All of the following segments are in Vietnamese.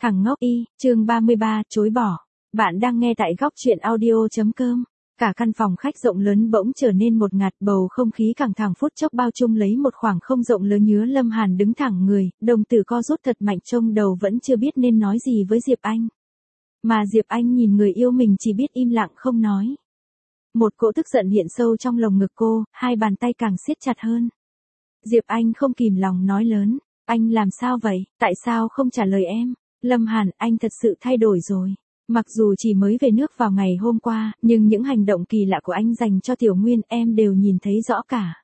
Thằng ngốc y, chương 33, chối bỏ. Bạn đang nghe tại góc truyện audio.com. Cả căn phòng khách rộng lớn bỗng trở nên một ngạt, bầu không khí căng thẳng phút chốc bao trùm lấy một khoảng không rộng lớn. Nhớ Lâm Hàn đứng thẳng người, đồng tử co rút thật mạnh, trông đầu vẫn chưa biết nên nói gì với Diệp Anh. Mà Diệp Anh nhìn người yêu mình chỉ biết im lặng không nói. Một cỗ tức giận hiện sâu trong lồng ngực cô, hai bàn tay càng siết chặt hơn. Diệp Anh không kìm lòng nói lớn, anh làm sao vậy, tại sao không trả lời em? Lâm Hàn, anh thật sự thay đổi rồi. Mặc dù chỉ mới về nước vào ngày hôm qua, nhưng những hành động kỳ lạ của anh dành cho Tiểu Nguyên em đều nhìn thấy rõ cả.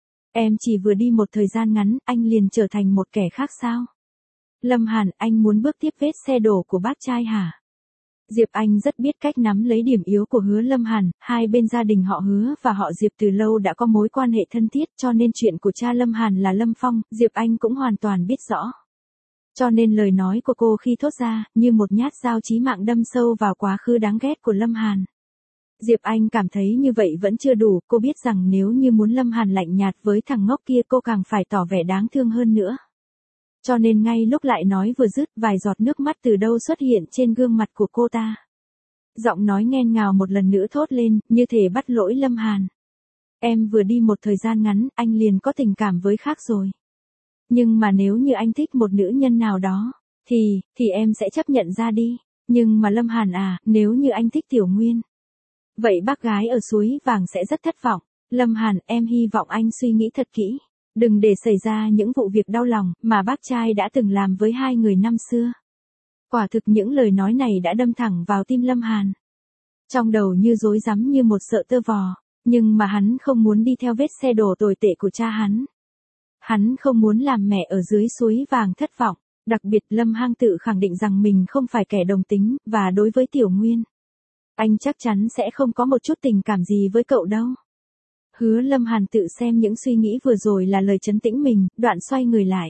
Em chỉ vừa đi một thời gian ngắn, anh liền trở thành một kẻ khác sao? Lâm Hàn, anh muốn bước tiếp vết xe đổ của bác trai hả? Diệp Anh rất biết cách nắm lấy điểm yếu của Hứa Lâm Hàn, hai bên gia đình họ Hứa và họ Diệp từ lâu đã có mối quan hệ thân thiết, cho nên chuyện của cha Lâm Hàn là Lâm Phong, Diệp Anh cũng hoàn toàn biết rõ. Cho nên lời nói của cô khi thốt ra, như một nhát dao chí mạng đâm sâu vào quá khứ đáng ghét của Lâm Hàn. Diệp Anh cảm thấy như vậy vẫn chưa đủ, cô biết rằng nếu như muốn Lâm Hàn lạnh nhạt với thằng ngốc kia cô càng phải tỏ vẻ đáng thương hơn nữa. Cho nên ngay lúc lại nói vừa dứt, vài giọt nước mắt từ đâu xuất hiện trên gương mặt của cô ta. Giọng nói nghẹn ngào một lần nữa thốt lên, như thể bắt lỗi Lâm Hàn. Em vừa đi một thời gian ngắn, anh liền có tình cảm với khác rồi. Nhưng mà nếu như anh thích một nữ nhân nào đó, thì em sẽ chấp nhận ra đi. Nhưng mà Lâm Hàn à, nếu như anh thích Tiểu Nguyên, vậy bác gái ở suối vàng sẽ rất thất vọng. Lâm Hàn, em hy vọng anh suy nghĩ thật kỹ. Đừng để xảy ra những vụ việc đau lòng mà bác trai đã từng làm với hai người năm xưa. Quả thực những lời nói này đã đâm thẳng vào tim Lâm Hàn. Trong đầu như rối rắm như một sợi tơ vò, nhưng mà hắn không muốn đi theo vết xe đổ tồi tệ của cha hắn. Hắn không muốn làm mẹ ở dưới suối vàng thất vọng, đặc biệt Lâm Hang tự khẳng định rằng mình không phải kẻ đồng tính, và đối với Tiểu Nguyên, anh chắc chắn sẽ không có một chút tình cảm gì với cậu đâu. Hứa Lâm Hàn tự xem những suy nghĩ vừa rồi là lời trấn tĩnh mình, đoạn xoay người lại.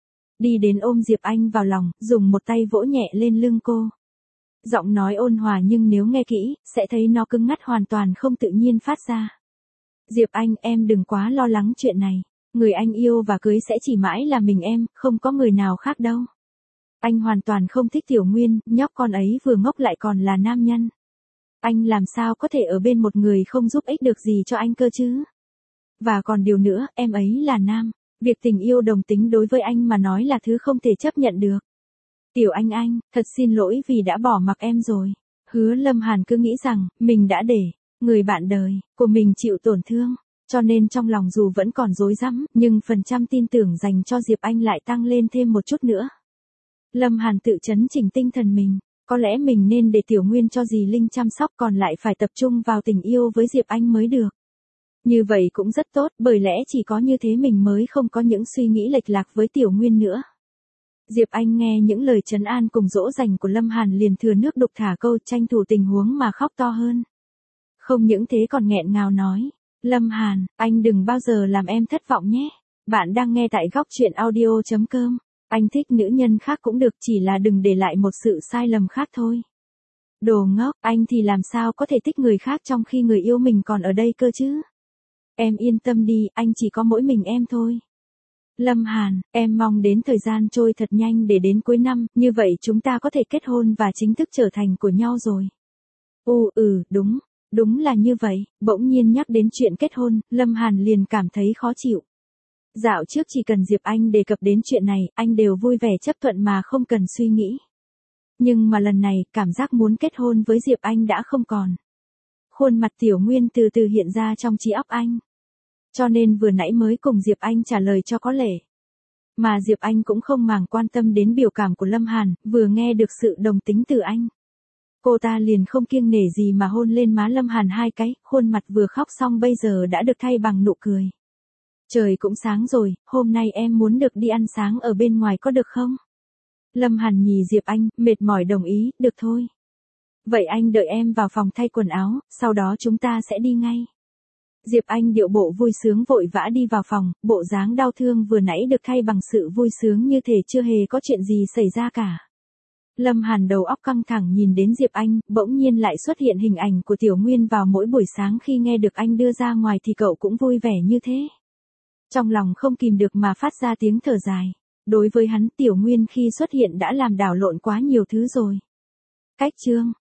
Đi đến ôm Diệp Anh vào lòng, dùng một tay vỗ nhẹ lên lưng cô. Giọng nói ôn hòa nhưng nếu nghe kỹ, sẽ thấy nó cứng ngắt hoàn toàn không tự nhiên phát ra. Diệp Anh, em đừng quá lo lắng chuyện này. Người anh yêu và cưới sẽ chỉ mãi là mình em, không có người nào khác đâu. Anh hoàn toàn không thích Tiểu Nguyên, nhóc con ấy vừa ngốc lại còn là nam nhân. Anh làm sao có thể ở bên một người không giúp ích được gì cho anh cơ chứ? Và còn điều nữa, em ấy là nam. Việc tình yêu đồng tính đối với anh mà nói là thứ không thể chấp nhận được. Tiểu Anh, thật xin lỗi vì đã bỏ mặc em rồi. Hứa Lâm Hàn cứ nghĩ rằng, mình đã để người bạn đời của mình chịu tổn thương. Cho nên trong lòng dù vẫn còn rối rắm, nhưng phần trăm tin tưởng dành cho Diệp Anh lại tăng lên thêm một chút nữa. Lâm Hàn tự chấn chỉnh tinh thần mình. Có lẽ mình nên để Tiểu Nguyên cho dì Linh chăm sóc, còn lại phải tập trung vào tình yêu với Diệp Anh mới được. Như vậy cũng rất tốt, bởi lẽ chỉ có như thế mình mới không có những suy nghĩ lệch lạc với Tiểu Nguyên nữa. Diệp Anh nghe những lời trấn an cùng dỗ dành của Lâm Hàn liền thừa nước đục thả câu, tranh thủ tình huống mà khóc to hơn. Không những thế còn nghẹn ngào nói, Lâm Hàn, anh đừng bao giờ làm em thất vọng nhé. Bạn đang nghe tại góc truyện audio.com. Anh thích nữ nhân khác cũng được, chỉ là đừng để lại một sự sai lầm khác thôi. Đồ ngốc, anh thì làm sao có thể thích người khác trong khi người yêu mình còn ở đây cơ chứ? Em yên tâm đi, anh chỉ có mỗi mình em thôi. Lâm Hàn, em mong đến thời gian trôi thật nhanh để đến cuối năm, như vậy chúng ta có thể kết hôn và chính thức trở thành của nhau rồi. Đúng là như vậy. Bỗng nhiên nhắc đến chuyện kết hôn, Lâm Hàn liền cảm thấy khó chịu. Dạo trước chỉ cần Diệp Anh đề cập đến chuyện này, anh đều vui vẻ chấp thuận mà không cần suy nghĩ. Nhưng mà lần này, cảm giác muốn kết hôn với Diệp Anh đã không còn. Khuôn mặt Tiểu Nguyên từ từ hiện ra trong trí óc anh. Cho nên vừa nãy mới cùng Diệp Anh trả lời cho có lệ. Mà Diệp Anh cũng không màng quan tâm đến biểu cảm của Lâm Hàn, vừa nghe được sự đồng tính từ anh. Cô ta liền không kiêng nể gì mà hôn lên má Lâm Hàn hai cái, khuôn mặt vừa khóc xong bây giờ đã được thay bằng nụ cười. Trời cũng sáng rồi, hôm nay em muốn được đi ăn sáng ở bên ngoài có được không? Lâm Hàn nhìn Diệp Anh, mệt mỏi đồng ý, được thôi. Vậy anh đợi em vào phòng thay quần áo, sau đó chúng ta sẽ đi ngay. Diệp Anh điệu bộ vui sướng vội vã đi vào phòng, bộ dáng đau thương vừa nãy được thay bằng sự vui sướng như thể chưa hề có chuyện gì xảy ra cả. Lâm Hàn đầu óc căng thẳng nhìn đến Diệp Anh, bỗng nhiên lại xuất hiện hình ảnh của Tiểu Nguyên vào mỗi buổi sáng khi nghe được anh đưa ra ngoài thì cậu cũng vui vẻ như thế. Trong lòng không kìm được mà phát ra tiếng thở dài. Đối với hắn Tiểu Nguyên khi xuất hiện đã làm đảo lộn quá nhiều thứ rồi. Cách chương